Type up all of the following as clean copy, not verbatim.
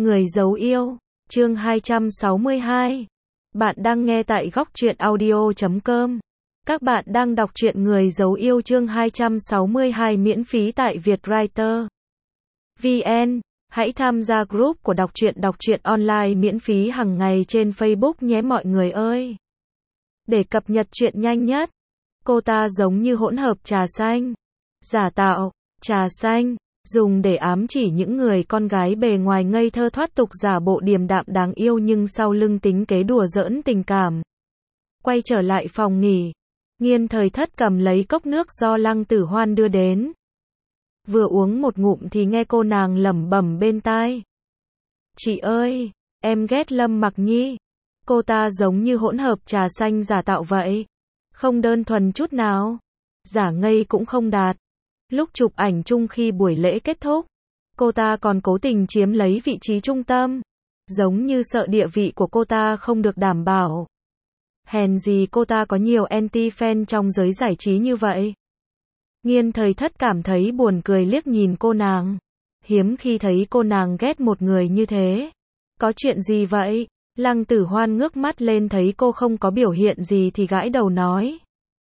Người giấu yêu, chương 262. Bạn đang nghe tại goctruyện audio.com. Các bạn đang đọc truyện Người giấu yêu chương 262 miễn phí tại Vietwriter VN. Hãy tham gia group của đọc truyện online miễn phí hàng ngày trên Facebook nhé mọi người ơi. Để cập nhật truyện nhanh nhất. Cô ta giống như hỗn hợp trà xanh, giả tạo, trà xanh, dùng để ám chỉ những người con gái bề ngoài ngây thơ thoát tục giả bộ điềm đạm đáng yêu nhưng sau lưng tính kế đùa giỡn tình cảm. Quay trở lại phòng nghỉ, Nghiên Thời Thất cầm lấy cốc nước do Lăng Tử Hoan đưa đến. Vừa uống một ngụm thì nghe cô nàng lẩm bẩm bên tai. Chị ơi, em ghét Lâm Mặc Nhi. Cô ta giống như hỗn hợp trà xanh giả tạo vậy. Không đơn thuần chút nào. Giả ngây cũng không đạt. Lúc chụp ảnh chung khi buổi lễ kết thúc, cô ta còn cố tình chiếm lấy vị trí trung tâm. Giống như sợ địa vị của cô ta không được đảm bảo. Hèn gì cô ta có nhiều anti-fan trong giới giải trí như vậy. Nghiên Thời Thất cảm thấy buồn cười liếc nhìn cô nàng. Hiếm khi thấy cô nàng ghét một người như thế. Có chuyện gì vậy? Lăng Tử Hoan ngước mắt lên thấy cô không có biểu hiện gì thì gãi đầu nói.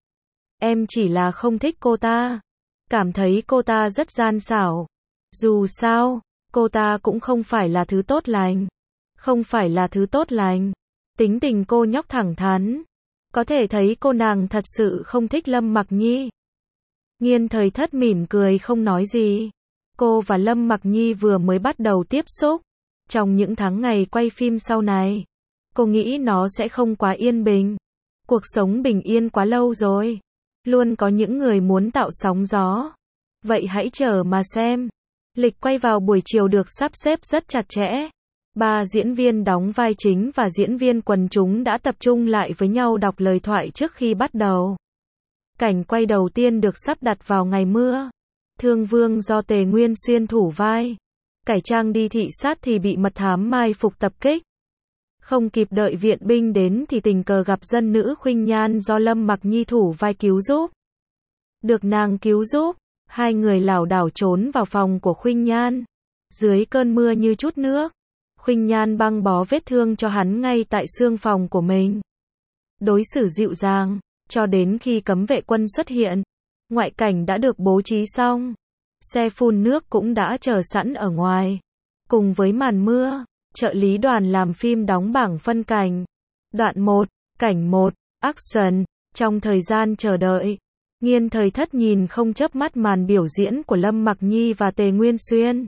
Em chỉ là không thích cô ta. Cảm thấy cô ta rất gian xảo. Dù sao, cô ta cũng không phải là thứ tốt lành. Không phải là thứ tốt lành. Tính tình cô nhóc thẳng thắn. Có thể thấy cô nàng thật sự không thích Lâm Mặc Nhi. Nghiên Thời Thất mỉm cười không nói gì. Cô và Lâm Mặc Nhi vừa mới bắt đầu tiếp xúc. Trong những tháng ngày quay phim sau này, cô nghĩ nó sẽ không quá yên bình. Cuộc sống bình yên quá lâu rồi. Luôn có những người muốn tạo sóng gió. Vậy hãy chờ mà xem. Lịch quay vào buổi chiều được sắp xếp rất chặt chẽ. 3 diễn viên đóng vai chính và diễn viên quần chúng đã tập trung lại với nhau đọc lời thoại trước khi bắt đầu. Cảnh quay đầu tiên được sắp đặt vào ngày mưa. Thương Vương do Tề Nguyên Xuyên thủ vai. Cải trang đi thị sát thì bị mật thám mai phục tập kích. Không kịp đợi viện binh đến thì tình cờ gặp dân nữ Khuynh Nhan do Lâm Mặc Nhi thủ vai cứu giúp. Được nàng cứu giúp, hai người lảo đảo trốn vào phòng của Khuynh Nhan. Dưới cơn mưa như chút nước, Khuynh Nhan băng bó vết thương cho hắn ngay tại xương phòng của mình. Đối xử dịu dàng, cho đến khi cấm vệ quân xuất hiện. Ngoại cảnh đã được bố trí xong. Xe phun nước cũng đã chờ sẵn ở ngoài. Cùng với màn mưa, trợ lý đoàn làm phim đóng bảng phân cảnh. Đoạn 1, cảnh 1, action. Trong thời gian chờ đợi, Nghiên Thời Thất nhìn không chớp mắt màn biểu diễn của Lâm Mặc Nhi và Tề Nguyên Xuyên.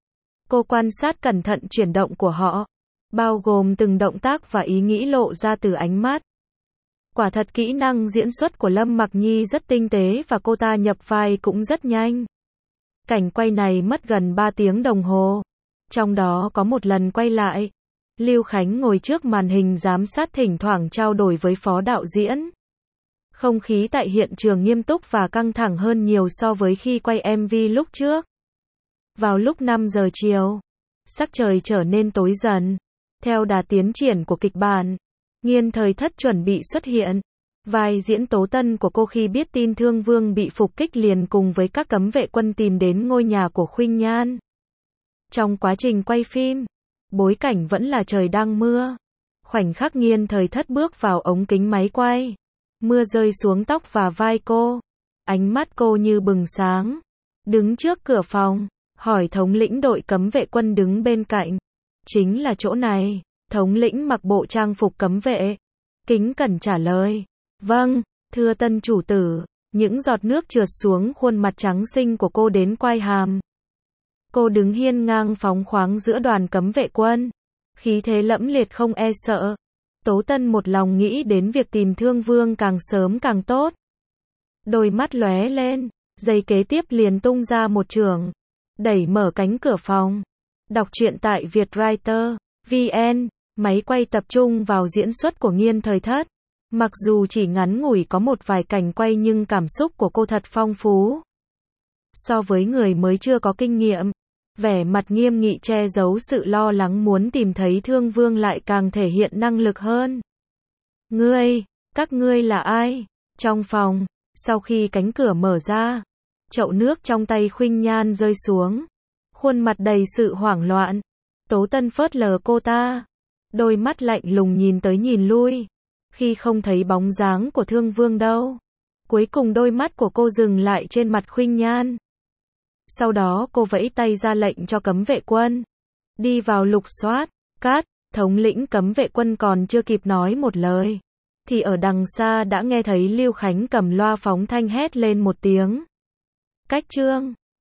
Cô quan sát cẩn thận chuyển động của họ, bao gồm từng động tác và ý nghĩ lộ ra từ ánh mắt. Quả thật kỹ năng diễn xuất của Lâm Mặc Nhi rất tinh tế và cô ta nhập vai cũng rất nhanh. Cảnh quay này mất gần 3 tiếng đồng hồ. Trong đó có một lần quay lại, Lưu Khánh ngồi trước màn hình giám sát thỉnh thoảng trao đổi với phó đạo diễn. Không khí tại hiện trường nghiêm túc và căng thẳng hơn nhiều so với khi quay MV lúc trước. Vào lúc 5 giờ chiều, sắc trời trở nên tối dần. Theo đà tiến triển của kịch bản, Nghiên Thời Thất chuẩn bị xuất hiện. Vai diễn Tố Tân của cô khi biết tin Thương Vương bị phục kích liền cùng với các cấm vệ quân tìm đến ngôi nhà của Khuynh Nhan. Trong quá trình quay phim, bối cảnh vẫn là trời đang mưa. Khoảnh khắc Nghiên Thời Thất bước vào ống kính máy quay. Mưa rơi xuống tóc và vai cô. Ánh mắt cô như bừng sáng. Đứng trước cửa phòng, hỏi thống lĩnh đội cấm vệ quân đứng bên cạnh. Chính là chỗ này. Thống lĩnh mặc bộ trang phục cấm vệ. Kính cẩn trả lời. Vâng, thưa Tân chủ tử. Những giọt nước trượt xuống khuôn mặt trắng xinh của cô đến quai hàm. Cô đứng hiên ngang phóng khoáng giữa đoàn cấm vệ quân. Khí thế lẫm liệt không e sợ. Tố Tân một lòng nghĩ đến việc tìm Thương Vương càng sớm càng tốt. Đôi mắt lóe lên, giây kế tiếp liền tung ra một chưởng. Đẩy mở cánh cửa phòng. Đọc truyện tại Vietwriter VN. Máy quay tập trung vào diễn xuất của Nghiên Thời Thất. Mặc dù chỉ ngắn ngủi có một vài cảnh quay nhưng cảm xúc của cô thật phong phú. So với người mới chưa có kinh nghiệm, vẻ mặt nghiêm nghị che giấu sự lo lắng muốn tìm thấy Thương Vương lại càng thể hiện năng lực hơn. Các ngươi là ai? Trong phòng, sau khi cánh cửa mở ra, chậu nước trong tay Khuynh Nhan rơi xuống. Khuôn mặt đầy sự hoảng loạn. Tố Tân phớt lờ cô ta, đôi mắt lạnh lùng nhìn tới nhìn lui. Khi không thấy bóng dáng của Thương Vương đâu, cuối cùng đôi mắt của cô dừng lại trên mặt Khuynh Nhan. Sau đó cô vẫy tay ra lệnh cho cấm vệ quân đi vào lục soát. Cát, thống lĩnh cấm vệ quân còn chưa kịp nói một lời, thì ở đằng xa đã nghe thấy Lưu Khánh cầm loa phóng thanh hét lên một tiếng. Cách Trương